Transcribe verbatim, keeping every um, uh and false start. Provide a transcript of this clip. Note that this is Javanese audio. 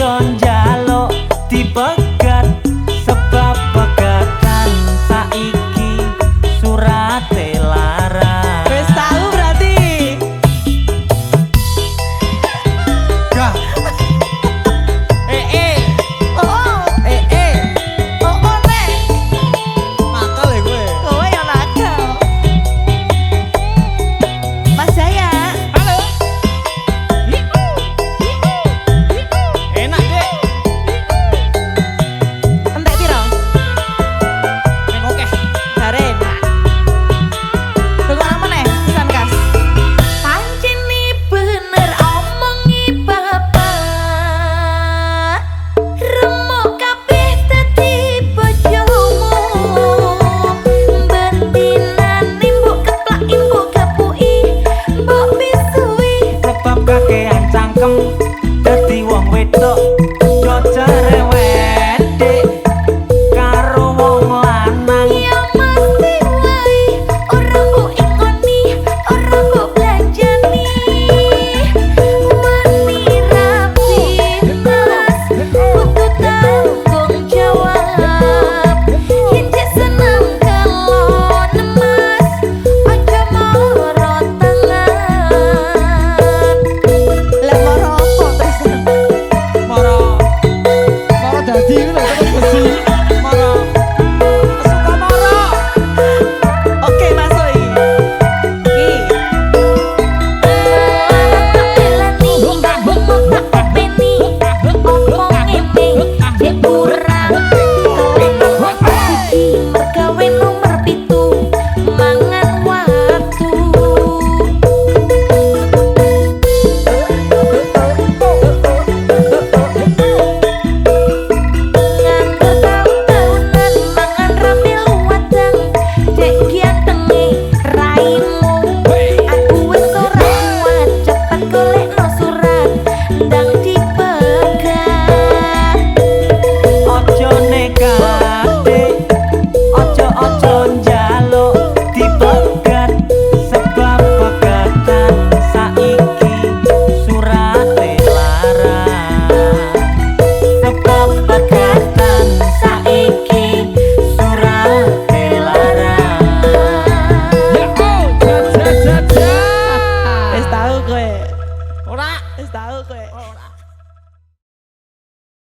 podo njaluk dipegat sebab pegatan saiki surate larang. Wis tahu berarti. Gah. Eh eh. Oh oh. Eh eh. Oh oh nek. Nakal ya gue. Kowe yang nakal. Mas Jaya. Halo. Enak deh. Entek piro? Neng oke. Jaren. Tunggu apa nih? Pesan kas. Pancen nih bener omongi bapak. Remuk kabeh dadi bojomu. Bentinane mbok keplaki mbok gapuki mbok pisui. Sebab kakean cangkem dadi wong wedok cocok rewel.